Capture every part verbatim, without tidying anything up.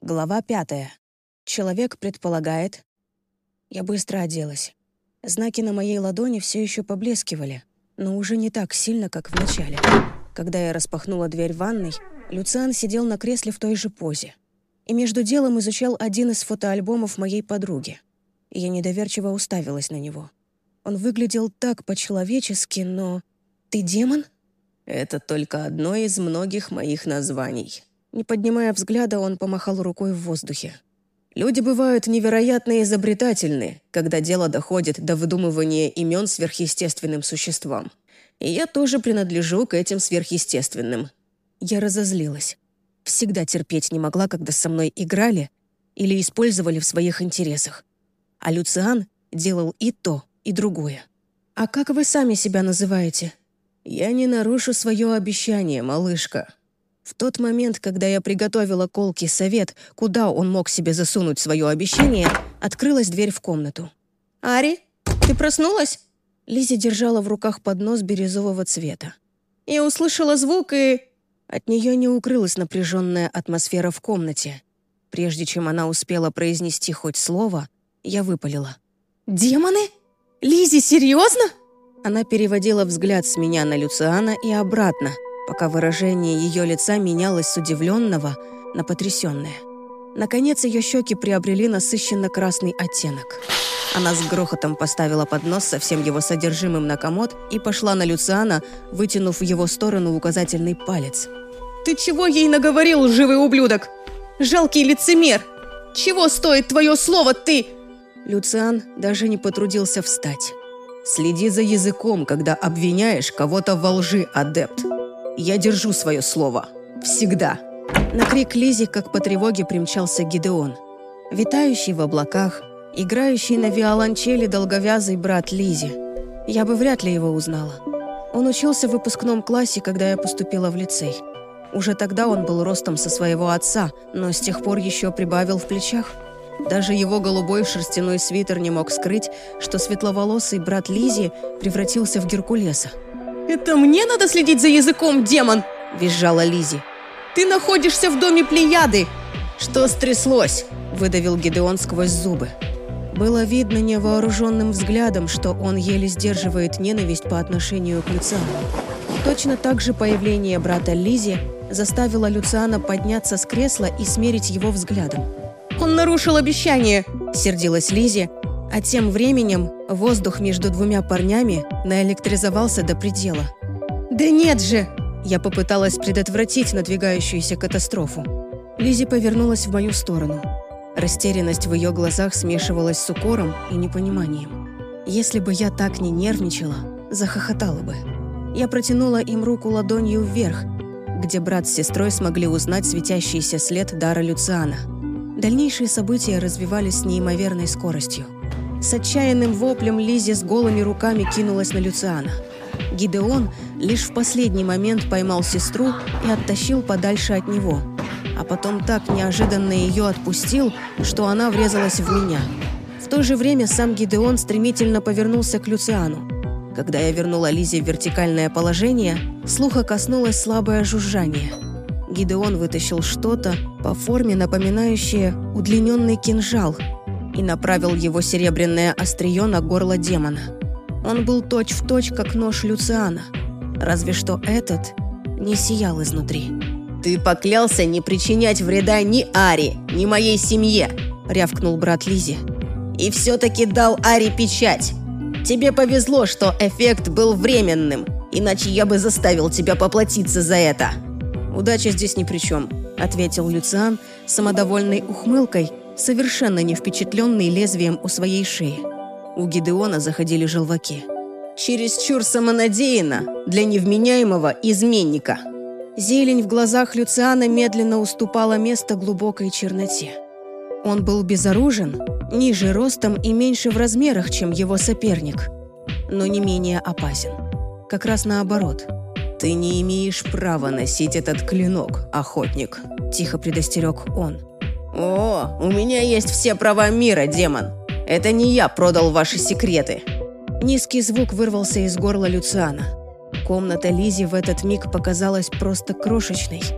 Глава пятая. Человек предполагает... Я быстро оделась. Знаки на моей ладони все еще поблескивали, но уже не так сильно, как в начале. Когда я распахнула дверь ванной, Люциан сидел на кресле в той же позе и между делом изучал один из фотоальбомов моей подруги. И я недоверчиво уставилась на него. Он выглядел так по-человечески, но... Ты демон? Это только одно из многих моих названий. Не поднимая взгляда, он помахал рукой в воздухе. Люди бывают невероятно изобретательны, когда дело доходит до выдумывания имен сверхъестественным существам. И я тоже принадлежу к этим сверхъестественным. Я разозлилась. Всегда терпеть не могла, когда со мной играли или использовали в своих интересах. А Люциан делал и то, и другое. «А как вы сами себя называете?» «Я не нарушу свое обещание, малышка». В тот момент, когда я приготовила колкий совет, куда он мог себе засунуть свое обещание, открылась дверь в комнату. «Ари, ты проснулась?» Лиззи держала в руках поднос бирюзового цвета. «Я услышала звук и...» От нее не укрылась напряженная атмосфера в комнате. Прежде чем она успела произнести хоть слово, я выпалила. «Демоны? Лиззи, серьезно?» Она переводила взгляд с меня на Люциана и обратно, пока выражение ее лица менялось с удивленного на потрясенное. Наконец, ее щеки приобрели насыщенно-красный оттенок. Она с грохотом поставила поднос со всем его содержимым на комод и пошла на Люциана, вытянув в его сторону указательный палец. «Ты чего ей наговорил, лживый ублюдок? Жалкий лицемер! Чего стоит твое слово, ты?» Люциан даже не потрудился встать. «Следи за языком, когда обвиняешь кого-то во лжи, адепт. Я держу свое слово. Всегда». На крик Лиззи, как по тревоге, примчался Гидеон. Витающий в облаках, играющий на виолончели долговязый брат Лиззи. Я бы вряд ли его узнала. Он учился в выпускном классе, когда я поступила в лицей. Уже тогда он был ростом со своего отца, но с тех пор еще прибавил в плечах. Даже его голубой шерстяной свитер не мог скрыть, что светловолосый брат Лиззи превратился в Геркулеса. «Это мне надо следить за языком, демон?» – визжала Лиззи. «Ты находишься в доме Плеяды!» «Что стряслось?» – выдавил Гидеон сквозь зубы. Было видно невооруженным взглядом, что он еле сдерживает ненависть по отношению к Люциану. Точно так же появление брата Лиззи заставило Люциана подняться с кресла и смерить его взглядом. «Он нарушил обещание!» – сердилась Лиззи, а тем временем воздух между двумя парнями наэлектризовался до предела. «Да нет же!» Я попыталась предотвратить надвигающуюся катастрофу. Лиззи повернулась в мою сторону. Растерянность в ее глазах смешивалась с укором и непониманием. Если бы я так не нервничала, захохотала бы. Я протянула им руку ладонью вверх, где брат с сестрой смогли узнать светящийся след дара Люциана. Дальнейшие события развивались с неимоверной скоростью. С отчаянным воплем Лиззи с голыми руками кинулась на Люциана. Гидеон лишь в последний момент поймал сестру и оттащил подальше от него, а потом так неожиданно ее отпустил, что она врезалась в меня. В то же время сам Гидеон стремительно повернулся к Люциану. Когда я вернула Лиззи в вертикальное положение, слуха коснулось слабое жужжание. Гидеон вытащил что-то по форме, напоминающее удлиненный кинжал, и направил его серебряное острие на горло демона. Он был точь-в-точь, как нож Люциана, разве что этот не сиял изнутри. «Ты поклялся не причинять вреда ни Ари, ни моей семье!» – рявкнул брат Лиззи. «И все-таки дал Ари печать. Тебе повезло, что эффект был временным, иначе я бы заставил тебя поплатиться за это». «Удача здесь ни при чем», – ответил Люциан самодовольной ухмылкой, совершенно не впечатленный лезвием у своей шеи. У Гидеона заходили желваки. «Чересчур самонадеянно для невменяемого изменника». Зелень в глазах Люциана медленно уступала место глубокой черноте. Он был безоружен, ниже ростом и меньше в размерах, чем его соперник, но не менее опасен. Как раз наоборот. «Ты не имеешь права носить этот клинок, охотник», – тихо предостерег он. «О, у меня есть все права мира, демон. Это не я продал ваши секреты». Низкий звук вырвался из горла Люциана. Комната Лиззи в этот миг показалась просто крошечной.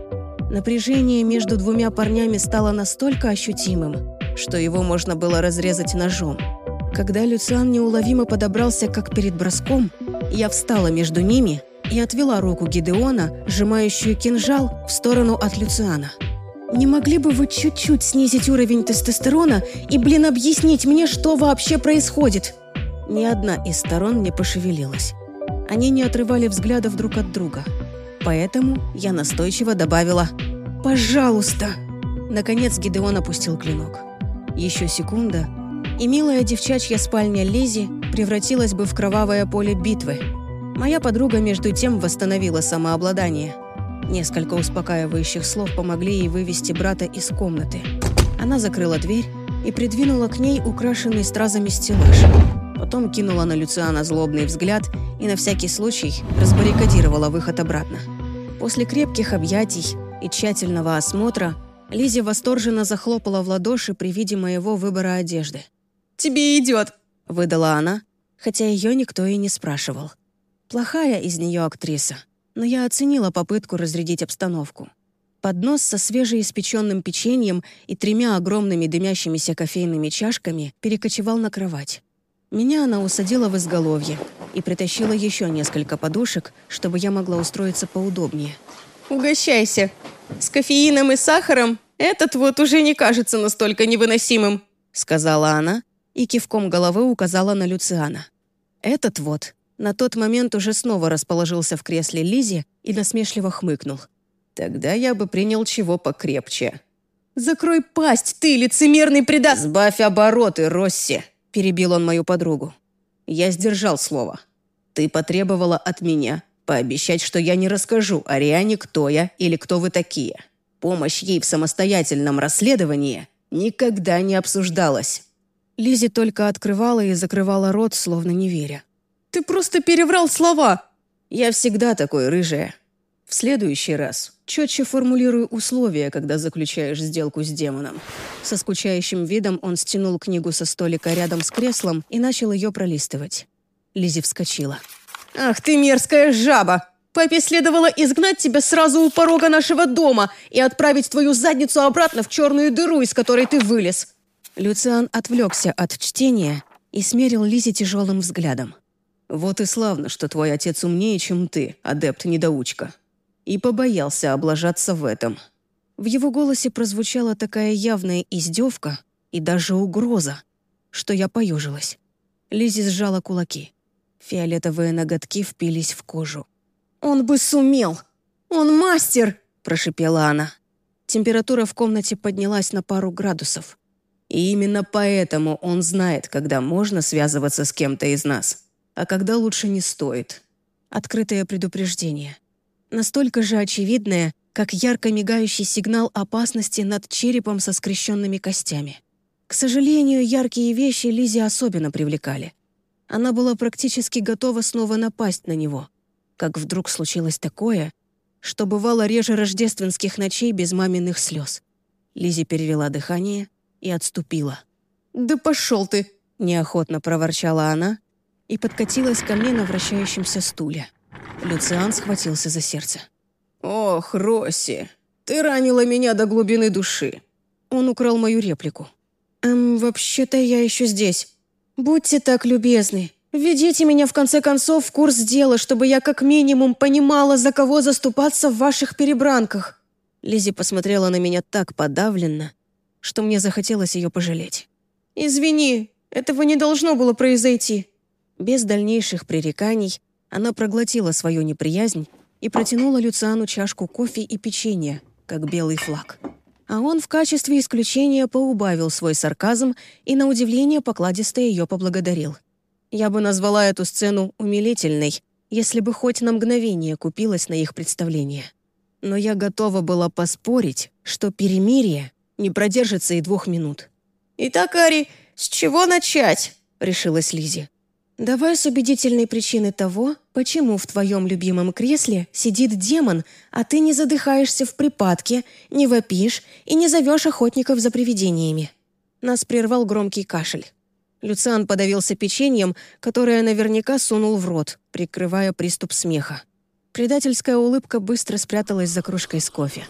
Напряжение между двумя парнями стало настолько ощутимым, что его можно было разрезать ножом. Когда Люциан неуловимо подобрался, как перед броском, я встала между ними и отвела руку Гидеона, сжимающую кинжал, в сторону от Люциана. «Не могли бы вы чуть-чуть снизить уровень тестостерона и, блин, объяснить мне, что вообще происходит?» Ни одна из сторон не пошевелилась. Они не отрывали взглядов друг от друга. Поэтому я настойчиво добавила «Пожалуйста!». Наконец Гидеон опустил клинок. Еще секунда, и милая девчачья спальня Лизи превратилась бы в кровавое поле битвы. Моя подруга между тем восстановила самообладание. Несколько успокаивающих слов помогли ей вывести брата из комнаты. Она закрыла дверь и придвинула к ней украшенный стразами стеллаж. Потом кинула на Люциана злобный взгляд и на всякий случай разбаррикадировала выход обратно. После крепких объятий и тщательного осмотра Лизи восторженно захлопала в ладоши при виде моего выбора одежды. «Тебе идет!» – выдала она, хотя ее никто и не спрашивал. Плохая из нее актриса, но я оценила попытку разрядить обстановку. Поднос со свежеиспеченным печеньем и тремя огромными дымящимися кофейными чашками перекочевал на кровать. Меня она усадила в изголовье и притащила еще несколько подушек, чтобы я могла устроиться поудобнее. «Угощайся. С кофеином и сахаром этот вот уже не кажется настолько невыносимым», сказала она и кивком головы указала на Люциана. Этот вот на тот момент уже снова расположился в кресле Лизи и насмешливо хмыкнул. «Тогда я бы принял чего покрепче». «Закрой пасть, ты, лицемерный предатель!» «Сбавь обороты, Росси!» – перебил он мою подругу. «Я сдержал слово. Ты потребовала от меня пообещать, что я не расскажу Ариане, кто я или кто вы такие. Помощь ей в самостоятельном расследовании никогда не обсуждалась». Лизи только открывала и закрывала рот, словно не веря. «Ты просто переврал слова!» «Я всегда такой, рыжая. В следующий раз четче формулирую условия, когда заключаешь сделку с демоном». Со скучающим видом он стянул книгу со столика рядом с креслом и начал ее пролистывать. Лизи вскочила. «Ах ты мерзкая жаба! Папе следовало изгнать тебя сразу у порога нашего дома и отправить твою задницу обратно в черную дыру, из которой ты вылез!» Люциан отвлекся от чтения и смерил Лизи тяжелым взглядом. «Вот и славно, что твой отец умнее, чем ты, адепт-недоучка. И побоялся облажаться в этом». В его голосе прозвучала такая явная издевка и даже угроза, что я поежилась. Лизи сжала кулаки. Фиолетовые ноготки впились в кожу. «Он бы сумел! Он мастер!» – прошипела она. Температура в комнате поднялась на пару градусов. И именно поэтому он знает, когда можно связываться с кем-то из нас, а когда лучше не стоит. Открытое предупреждение. Настолько же очевидное, как ярко мигающий сигнал опасности над черепом со скрещенными костями. К сожалению, яркие вещи Лизи особенно привлекали. Она была практически готова снова напасть на него, как вдруг случилось такое, что бывало реже рождественских ночей без маминых слез. Лизи перевела дыхание и отступила. «Да пошел ты!» – неохотно проворчала она и подкатилась ко мне на вращающемся стуле. Люциан схватился за сердце. «Ох, Росси, ты ранила меня до глубины души!» Он украл мою реплику. «Эм, вообще-то я еще здесь. Будьте так любезны, введите меня в конце концов в курс дела, чтобы я как минимум понимала, за кого заступаться в ваших перебранках». Лизи посмотрела на меня так подавленно, что мне захотелось ее пожалеть. «Извини, этого не должно было произойти». Без дальнейших пререканий она проглотила свою неприязнь и протянула Люциану чашку кофе и печенья, как белый флаг. А он в качестве исключения поубавил свой сарказм и, на удивление, покладисто ее поблагодарил. Я бы назвала эту сцену умилительной, если бы хоть на мгновение купилась на их представление. Но я готова была поспорить, что перемирие не продержится и двух минут. «Итак, Ари, с чего начать?» — решилась Лизи. «Давай с убедительной причины того, почему в твоем любимом кресле сидит демон, а ты не задыхаешься в припадке, не вопишь и не зовешь охотников за привидениями». Нас прервал громкий кашель. Люциан подавился печеньем, которое наверняка сунул в рот, прикрывая приступ смеха. Предательская улыбка быстро спряталась за кружкой с кофе.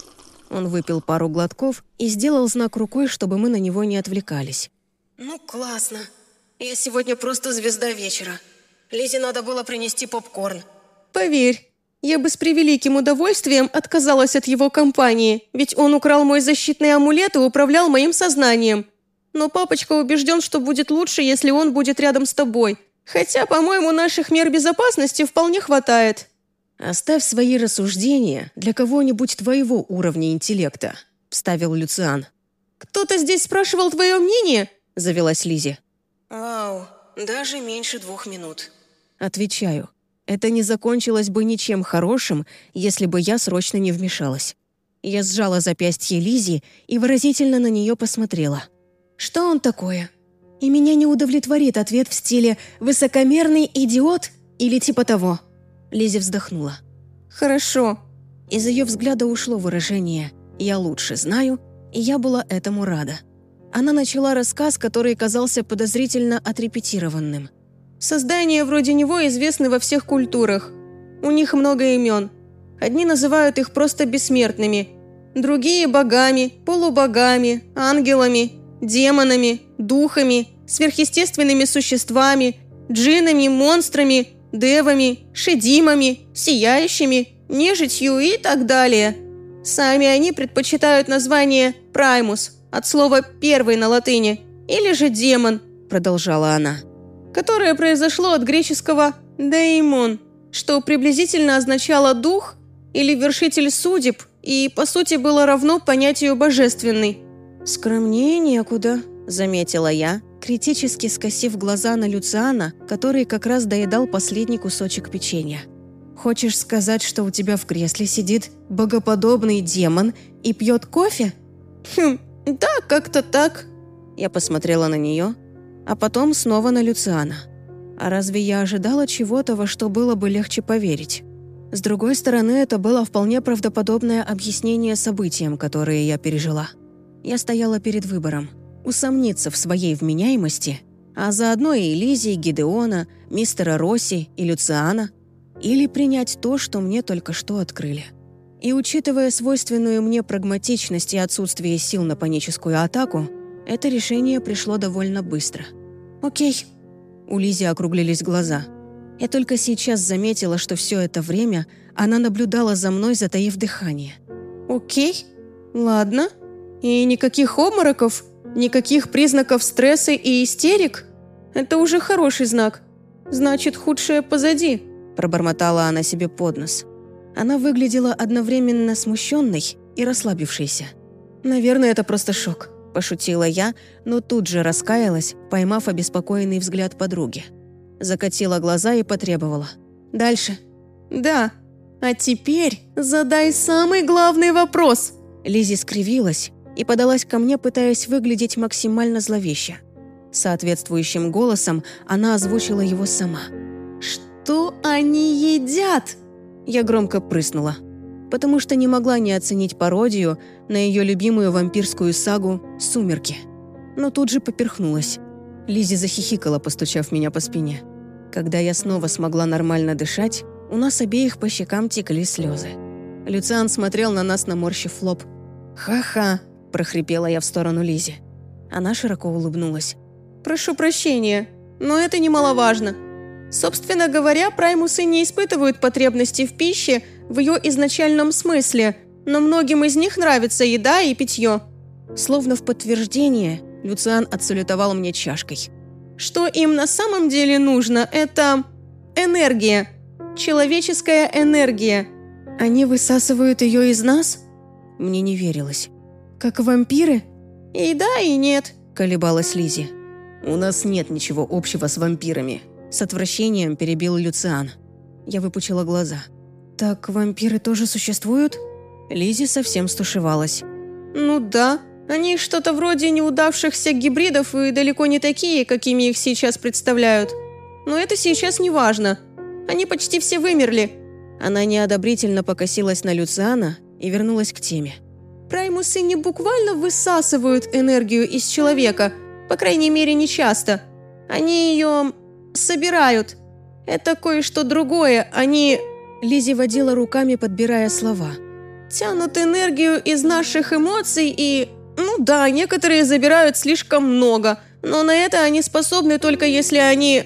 Он выпил пару глотков и сделал знак рукой, чтобы мы на него не отвлекались. «Ну, классно. Я сегодня просто звезда вечера. Лизе надо было принести попкорн». «Поверь, я бы с превеликим удовольствием отказалась от его компании, ведь он украл мой защитный амулет и управлял моим сознанием. Но папочка убежден, что будет лучше, если он будет рядом с тобой. Хотя, по-моему, наших мер безопасности вполне хватает». «Оставь свои рассуждения для кого-нибудь твоего уровня интеллекта», — вставил Люциан. «Кто-то здесь спрашивал твое мнение?» — завелась Лизи. «Вау, даже меньше двух минут». Отвечаю, это не закончилось бы ничем хорошим, если бы я срочно не вмешалась. Я сжала запястье Лизи и выразительно на нее посмотрела. «Что он такое?» И меня не удовлетворит ответ в стиле «высокомерный идиот» или типа того. Лизи вздохнула. «Хорошо». Из ее взгляда ушло выражение «я лучше знаю», и я была этому рада. Она начала рассказ, который казался подозрительно отрепетированным. «Создания вроде него известны во всех культурах. У них много имен. Одни называют их просто бессмертными, другие – богами, полубогами, ангелами, демонами, духами, сверхъестественными существами, джиннами, монстрами, девами, шедимами, сияющими, нежитью и так далее. Сами они предпочитают название «праймус» от слова «первый» на латыни, или же «демон», продолжала она, которое произошло от греческого «деймон», что приблизительно означало «дух» или «вершитель судеб» и, по сути, было равно понятию «божественный». «Скромнее некуда», — заметила я, критически скосив глаза на Люциана, который как раз доедал последний кусочек печенья. «Хочешь сказать, что у тебя в кресле сидит богоподобный демон и пьет кофе?» «Хм, да, как-то так». Я посмотрела на нее, а потом снова на Люциана. А разве я ожидала чего-то, во что было бы легче поверить? С другой стороны, это было вполне правдоподобное объяснение событиям, которые я пережила. Я стояла перед выбором – усомниться в своей вменяемости, а заодно и Лизи, и Гидеона, мистера Росси и Люциана, или принять то, что мне только что открыли. И учитывая свойственную мне прагматичность и отсутствие сил на паническую атаку, это решение пришло довольно быстро. «Окей». У Лизи округлились глаза. Я только сейчас заметила, что все это время она наблюдала за мной, затаив дыхание. «Окей, ладно. И никаких обмороков, никаких признаков стресса и истерик? Это уже хороший знак. Значит, худшее позади», – пробормотала она себе под нос. Она выглядела одновременно смущенной и расслабившейся. «Наверное, это просто шок», – пошутила я, но тут же раскаялась, поймав обеспокоенный взгляд подруги. Закатила глаза и потребовала. «Дальше». «Да. А теперь задай самый главный вопрос». Лизи скривилась и подалась ко мне, пытаясь выглядеть максимально зловеще. Соответствующим голосом она озвучила его сама. «Что они едят?» Я громко прыснула, потому что не могла не оценить пародию на ее любимую вампирскую сагу «Сумерки». Но тут же поперхнулась. Лизи захихикала, постучав меня по спине. Когда я снова смогла нормально дышать, у нас обеих по щекам текли слезы. Люциан смотрел на нас, наморщив лоб. «Ха-ха», – прохрипела я в сторону Лизи. Она широко улыбнулась. «Прошу прощения, но это немаловажно. Собственно говоря, праймусы не испытывают потребности в пище в ее изначальном смысле, но многим из них нравится еда и питье». Словно в подтверждение, Люциан отсалютовал мне чашкой. «Что им на самом деле нужно, это энергия, человеческая энергия». «Они высасывают ее из нас?» Мне не верилось. «Как вампиры?» «И да, и нет», – колебалась Лизи. «У нас нет ничего общего с вампирами», – с отвращением перебил Люциан. Я выпучила глаза. «Так вампиры тоже существуют?» Лизи совсем стушевалась. «Ну да, они что-то вроде неудавшихся гибридов и далеко не такие, какими их сейчас представляют. Но это сейчас не важно. Они почти все вымерли». Она неодобрительно покосилась на Люциана и вернулась к теме. «Праймусы не буквально высасывают энергию из человека, по крайней мере, не часто. Они ее собирают. Это кое-что другое, они...» Лизи водила руками, подбирая слова. тянут энергию из наших эмоций и... Ну да, некоторые забирают слишком много, но на это они способны только если они...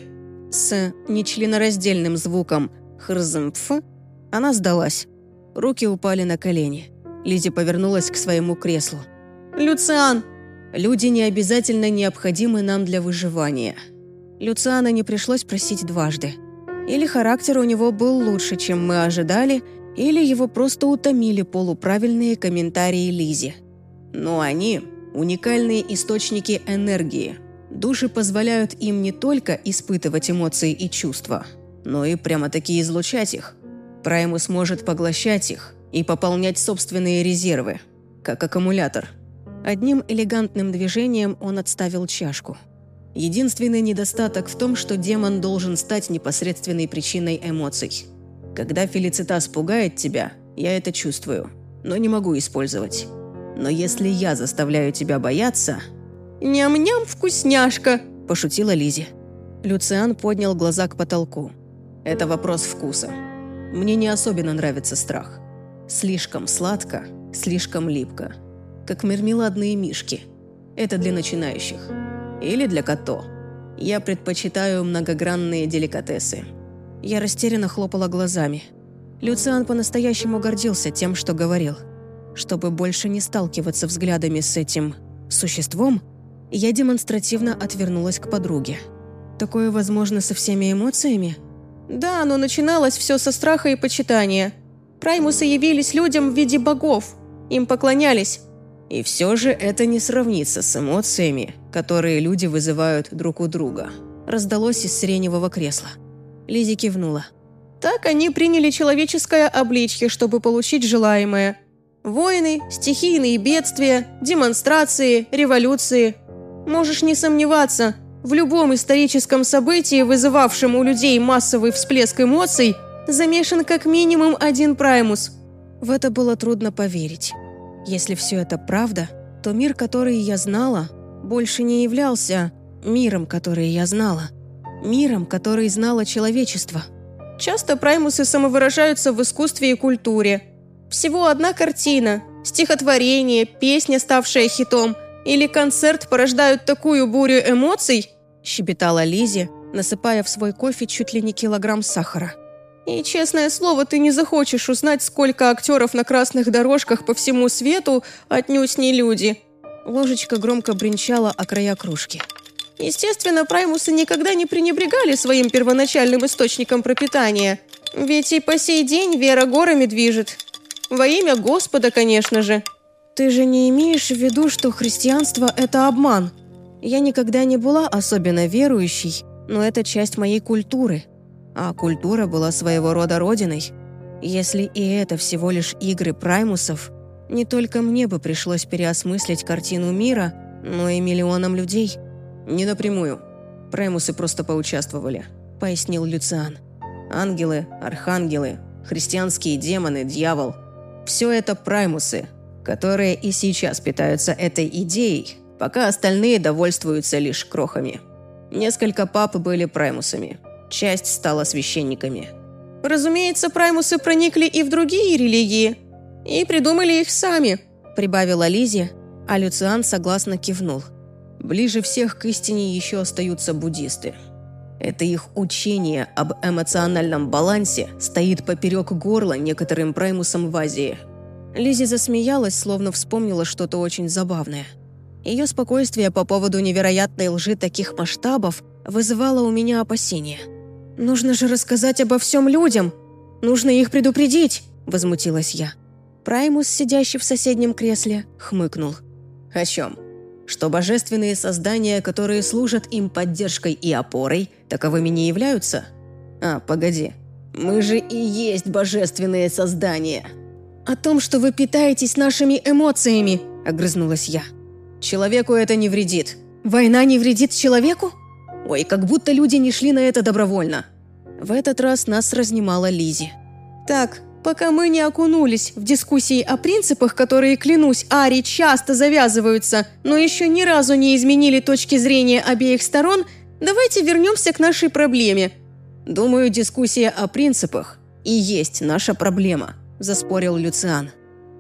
С нечленораздельным звуком «хрзмф» она сдалась. Руки упали на колени. Лизи повернулась к своему креслу. «Люциан!» «Люди не обязательно необходимы нам для выживания». Люциана не пришлось просить дважды. Или характер у него был лучше, чем мы ожидали, или его просто утомили полуправильные комментарии Лизи. Но они – уникальные источники энергии. Души позволяют им не только испытывать эмоции и чувства, но и прямо-таки излучать их. Праймус может поглощать их и пополнять собственные резервы, как аккумулятор. Одним элегантным движением он отставил чашку. Единственный недостаток в том, что демон должен стать непосредственной причиной эмоций. Когда Фелицитас пугает тебя, я это чувствую, но не могу использовать. Но если я заставляю тебя бояться... «Ням-ням, вкусняшка!» – пошутила Лизи. Люциан поднял глаза к потолку. Это вопрос вкуса. Мне не особенно нравится страх. Слишком сладко, слишком липко. Как мармеладные мишки. Это для начинающих. Или для Като. Я предпочитаю многогранные деликатесы. Я растерянно хлопала глазами. Люциан по-настоящему гордился тем, что говорил. Чтобы больше не сталкиваться взглядами с этим существом, я демонстративно отвернулась к подруге. Такое возможно со всеми эмоциями? Да, но начиналось все со страха и почитания. Праймусы явились людям в виде богов. Им поклонялись. И все же это не сравнится с эмоциями, которые люди вызывают друг у друга. Раздалось из сиреневого кресла. Лизи кивнула. Так они приняли человеческое обличье, чтобы получить желаемое. Войны, стихийные бедствия, демонстрации, революции. Можешь не сомневаться, в любом историческом событии, вызывавшем у людей массовый всплеск эмоций, замешан как минимум один праймус. В это было трудно поверить. Если все это правда, то мир, который я знала, больше не являлся миром, который я знала. Миром, который знало человечество. Часто праймусы самовыражаются в искусстве и культуре. Всего одна картина, стихотворение, песня, ставшая хитом, или концерт порождают такую бурю эмоций, щебетала Лизи, насыпая в свой кофе чуть ли не килограмм сахара. И, честное слово, ты не захочешь узнать, сколько актеров на красных дорожках по всему свету отнюдь не люди. Ложечка громко бренчала о края кружки. Естественно, праймусы никогда не пренебрегали своим первоначальным источником пропитания. Ведь и по сей день вера горами движет. Во имя Господа, конечно же. Ты же не имеешь в виду, что христианство – это обман? Я никогда не была особенно верующей, но это часть моей культуры. А культура была своего рода родиной. Если и это всего лишь игры праймусов, не только мне бы пришлось переосмыслить картину мира, но и миллионам людей. Не напрямую. Праймусы просто поучаствовали, пояснил Люциан. Ангелы, архангелы, христианские демоны, дьявол – все это праймусы, которые и сейчас питаются этой идеей, пока остальные довольствуются лишь крохами. Несколько пап были праймусами. Часть стала священниками. Разумеется, праймусы проникли и в другие религии. И придумали их сами, прибавила Лизи, а Люциан согласно кивнул. Ближе всех к истине еще остаются буддисты. Это их учение об эмоциональном балансе стоит поперек горла некоторым праймусам в Азии. Лизи засмеялась, словно вспомнила что-то очень забавное. Ее спокойствие по поводу невероятной лжи таких масштабов вызывало у меня опасения. «Нужно же рассказать обо всем людям! Нужно их предупредить!» – возмутилась я. Праймус, сидящий в соседнем кресле, хмыкнул. «О чем? Что божественные создания, которые служат им поддержкой и опорой, таковыми не являются? А, погоди. Мы же и есть божественные создания!» «О том, что вы питаетесь нашими эмоциями!» – огрызнулась я. «Человеку это не вредит». «Война не вредит человеку?» «Ой, как будто люди не шли на это добровольно». В этот раз нас разнимала Лизи. «Так, пока мы не окунулись в дискуссии о принципах, которые, клянусь, Ари часто завязываются, но еще ни разу не изменили точки зрения обеих сторон, давайте вернемся к нашей проблеме». «Думаю, дискуссия о принципах и есть наша проблема», – заспорил Люциан.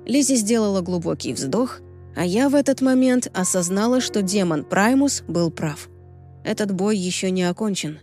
Лиззи сделала глубокий вздох, а я в этот момент осознала, что демон Праймус был прав. Этот бой еще не окончен.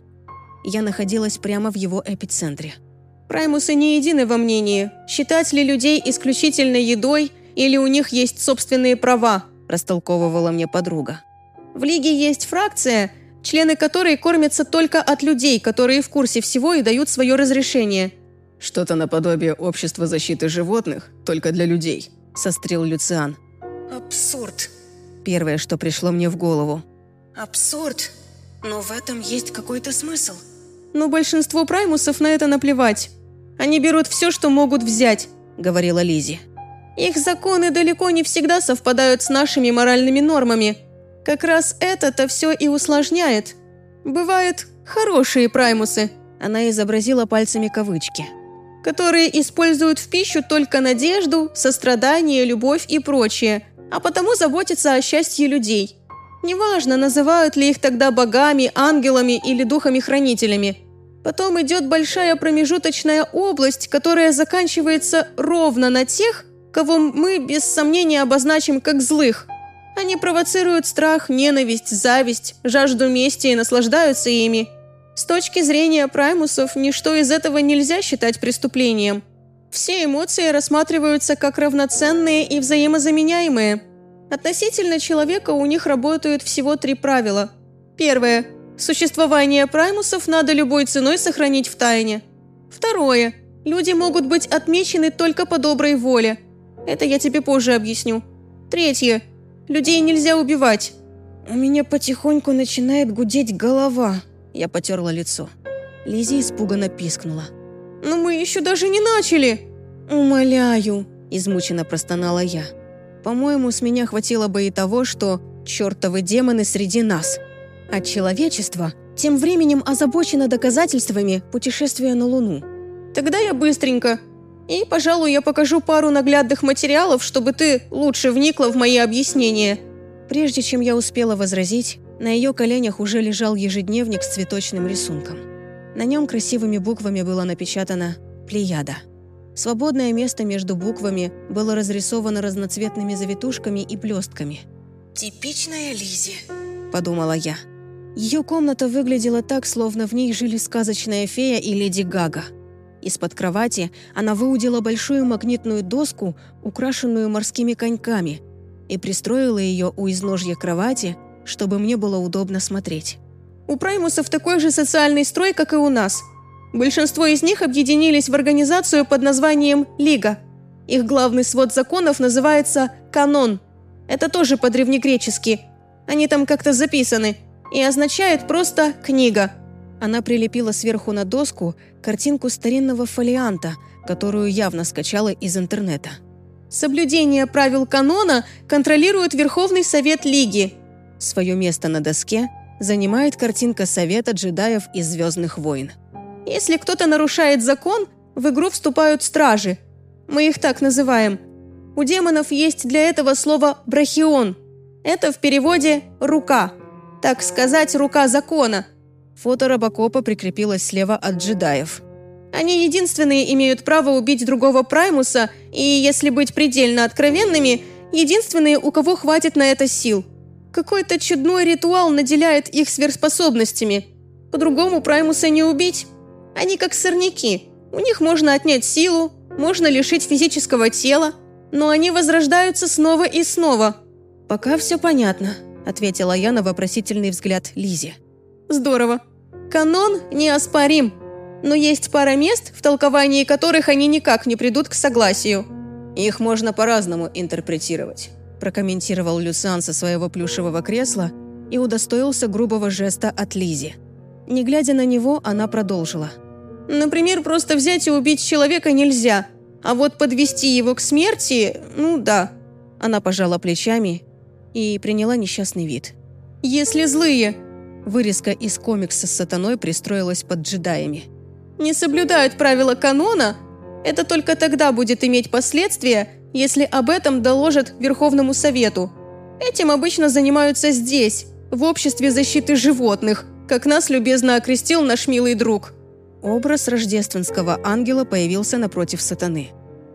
Я находилась прямо в его эпицентре. Праймусы не едины во мнении, считать ли людей исключительно едой или у них есть собственные права, растолковывала мне подруга. В Лиге есть фракция, члены которой кормятся только от людей, которые в курсе всего и дают свое разрешение. «Что-то наподобие общества защиты животных, только для людей», – сострил Люциан. «Абсурд», – первое, что пришло мне в голову. «Абсурд, но в этом есть какой-то смысл». Но большинству праймусов на это наплевать. Они берут все, что могут взять, говорила Лиззи. Их законы далеко не всегда совпадают с нашими моральными нормами. Как раз это-то все и усложняет. Бывают хорошие праймусы. Она изобразила пальцами кавычки. Которые используют в пищу только надежду, сострадание, любовь и прочее, а потому заботятся о счастье людей. Неважно, называют ли их тогда богами, ангелами или духами-хранителями. Потом идет большая промежуточная область, которая заканчивается ровно на тех, кого мы без сомнения обозначим как злых. Они провоцируют страх, ненависть, зависть, жажду мести и наслаждаются ими. С точки зрения праймусов, ничто из этого нельзя считать преступлением. Все эмоции рассматриваются как равноценные и взаимозаменяемые. Относительно человека у них работают всего три правила. Первое. Существование праймусов надо любой ценой сохранить в тайне. Второе. Люди могут быть отмечены только по доброй воле. Это я тебе позже объясню. Третье. Людей нельзя убивать. У меня потихоньку начинает гудеть голова. Я потерла лицо. Лиззи испуганно пискнула. «Но мы еще даже не начали!» «Умоляю!» – измученно простонала я. По-моему, с меня хватило бы и того, что чертовы демоны среди нас. А человечество тем временем озабочено доказательствами путешествия на Луну. «Тогда я быстренько. И, пожалуй, я покажу пару наглядных материалов, чтобы ты лучше вникла в мои объяснения». Прежде чем я успела возразить, на ее коленях уже лежал ежедневник с цветочным рисунком. На нем красивыми буквами было напечатано «Плеяда». Свободное место между буквами было разрисовано разноцветными завитушками и блестками. «Типичная Лиззи», – подумала я. Ее комната выглядела так, словно в ней жили сказочная фея и леди Гага. Из-под кровати она выудила большую магнитную доску, украшенную морскими коньками, и пристроила ее у изножья кровати, чтобы мне было удобно смотреть. У праймусов такой же социальный строй, как и у нас. Большинство из них объединились в организацию под названием «Лига». Их главный свод законов называется «Канон». Это тоже по-древнегречески. Они там как-то записаны. И означает просто «книга». Она прилепила сверху на доску картинку старинного фолианта, которую явно скачала из интернета. Соблюдение правил канона контролирует Верховный Совет Лиги. Свое место на доске занимает картинка Совета джедаев из «Звездных войн». Если кто-то нарушает закон, в игру вступают стражи. Мы их так называем. У демонов есть для этого слово «брахион». Это в переводе «рука». Так сказать, рука закона. Фото Робокопа прикрепилось слева от джедаев. Они единственные имеют право убить другого праймуса, и, если быть предельно откровенными, единственные, у кого хватит на это сил. Какой-то чудной ритуал наделяет их сверхспособностями. По-другому праймуса не убить. Они как сорняки. У них можно отнять силу, можно лишить физического тела, но они возрождаются снова и снова. «Пока все понятно», – ответила я на вопросительный взгляд Лиззи. «Здорово. Канон неоспорим. Но есть пара мест, в толковании которых они никак не придут к согласию». «Их можно по-разному интерпретировать», – прокомментировал Люциан со своего плюшевого кресла и удостоился грубого жеста от Лиззи. Не глядя на него, она продолжила. «Например, просто взять и убить человека нельзя, а вот подвести его к смерти, ну да». Она пожала плечами и приняла несчастный вид. «Если злые», вырезка из комикса с сатаной пристроилась под джедаями, «не соблюдают правила канона, это только тогда будет иметь последствия, если об этом доложат Верховному Совету. Этим обычно занимаются здесь, в обществе защиты животных, как нас любезно окрестил наш милый друг». Образ рождественского ангела появился напротив сатаны.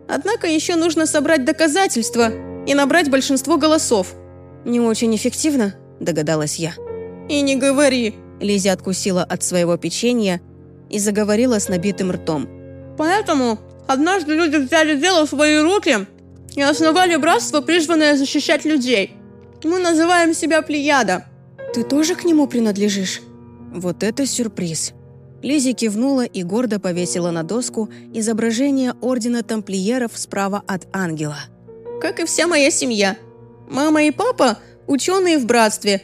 Однако еще нужно собрать доказательства и набрать большинство голосов. Не очень эффективно, догадалась я. И не говори. Лиззи откусила от своего печенья и заговорила с набитым ртом. Поэтому однажды люди взяли дело в свои руки и основали братство, призванное защищать людей. Мы называем себя Плеяда. Ты тоже к нему принадлежишь? Вот это сюрприз. Лиззи кивнула и гордо повесила на доску изображение ордена тамплиеров справа от ангела. Как и вся моя семья. Мама и папа – ученые в братстве.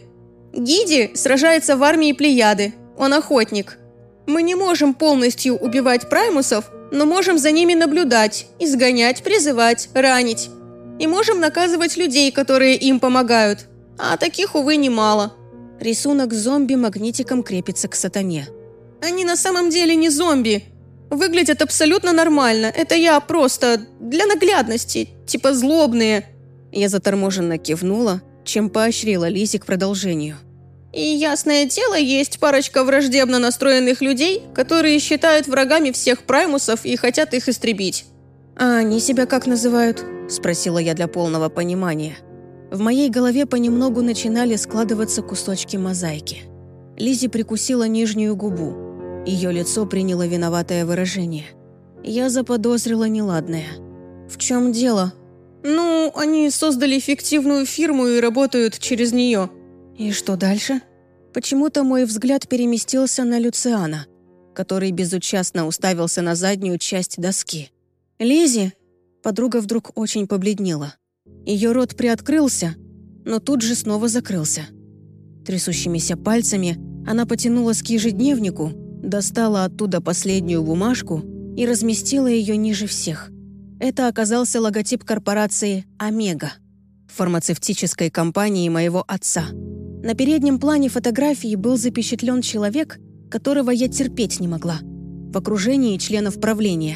Гиди сражается в армии Плеяды. Он охотник. Мы не можем полностью убивать праймусов, но можем за ними наблюдать, изгонять, призывать, ранить. И можем наказывать людей, которые им помогают. А таких, увы, немало. Рисунок зомби магнитиком крепится к сатане. Они на самом деле не зомби. Выглядят абсолютно нормально. Это я просто для наглядности, типа злобные. Я заторможенно кивнула, чем поощрила Лиззи к продолжению. И ясное дело, есть парочка враждебно настроенных людей, которые считают врагами всех праймусов и хотят их истребить. «А они себя как называют?» – спросила я для полного понимания. В моей голове понемногу начинали складываться кусочки мозаики. Лиззи прикусила нижнюю губу. Ее лицо приняло виноватое выражение. Я заподозрила неладное. «В чем дело?» «Ну, они создали фиктивную фирму и работают через нее». «И что дальше?» Почему-то мой взгляд переместился на Люциана, который безучастно уставился на заднюю часть доски. «Лиззи?» Подруга вдруг очень побледнела. Ее рот приоткрылся, но тут же снова закрылся. Трясущимися пальцами она потянулась к ежедневнику, достала оттуда последнюю бумажку и разместила ее ниже всех. Это оказался логотип корпорации «Омега», фармацевтической компании моего отца. На переднем плане фотографии был запечатлен человек, которого я терпеть не могла, в окружении членов правления.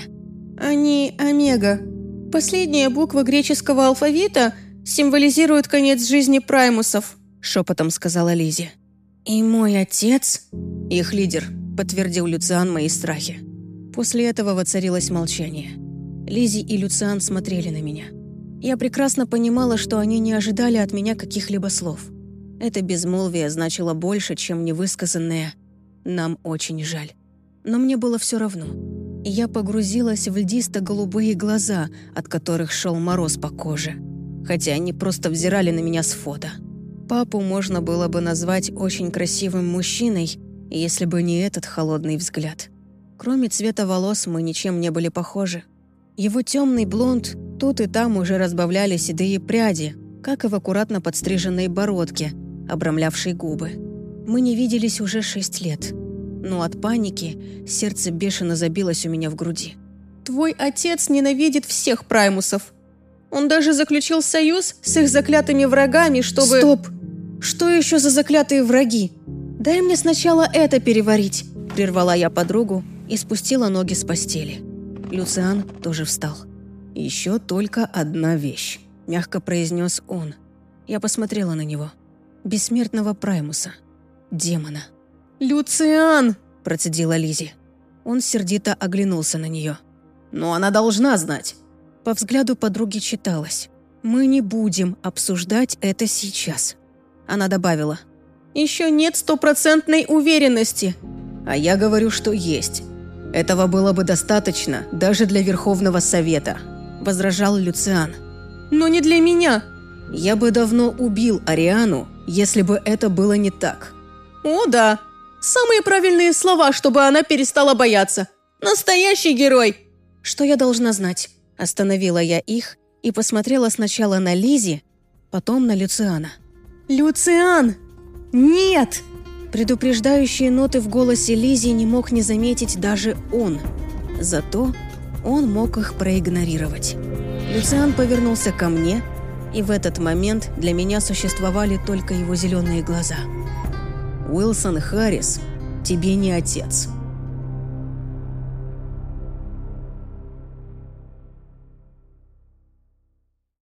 Они Омега. Последняя буква греческого алфавита символизирует конец жизни праймусов, шепотом сказала Лиззи. И мой отец, их лидер, подтвердил Люциан мои страхи. После этого воцарилось молчание. Лиззи и Люциан смотрели на меня. Я прекрасно понимала, что они не ожидали от меня каких-либо слов. Это безмолвие значило больше, чем невысказанное «нам очень жаль». Но мне было все равно. И я погрузилась в льдисто-голубые глаза, от которых шел мороз по коже. Хотя они просто взирали на меня с фото. Папу можно было бы назвать очень красивым мужчиной, если бы не этот холодный взгляд. Кроме цвета волос мы ничем не были похожи. Его темный блонд тут и там уже разбавляли седые пряди, как и в аккуратно подстриженной бородке, обрамлявшей губы. Мы не виделись уже шесть лет. Но от паники сердце бешено забилось у меня в груди. Твой отец ненавидит всех праймусов. Он даже заключил союз с их заклятыми врагами, чтобы... Стоп! Что еще за заклятые враги? Дай мне сначала это переварить. Прервала я подругу и спустила ноги с постели. Люциан тоже встал. «Еще только одна вещь», – мягко произнес он. Я посмотрела на него. Бессмертного праймуса. Демона. «Люциан!» – процедила Лиззи. Он сердито оглянулся на нее. «Но она должна знать». По взгляду подруги читалось. «Мы не будем обсуждать это сейчас». Она добавила. «Еще нет стопроцентной уверенности». «А я говорю, что есть. Этого было бы достаточно даже для Верховного Совета», – возражал Люциан. «Но не для меня». «Я бы давно убил Ариану, если бы это было не так». «О, да. Самые правильные слова, чтобы она перестала бояться. Настоящий герой!» «Что я должна знать?» Остановила я их и посмотрела сначала на Лиззи, потом на Люциана. «Люциан! Нет!» Предупреждающие ноты в голосе Лиззи не мог не заметить даже он. Зато он мог их проигнорировать. Люциан повернулся ко мне, и в этот момент для меня существовали только его зеленые глаза. «Уилсон Харрис, тебе не отец»,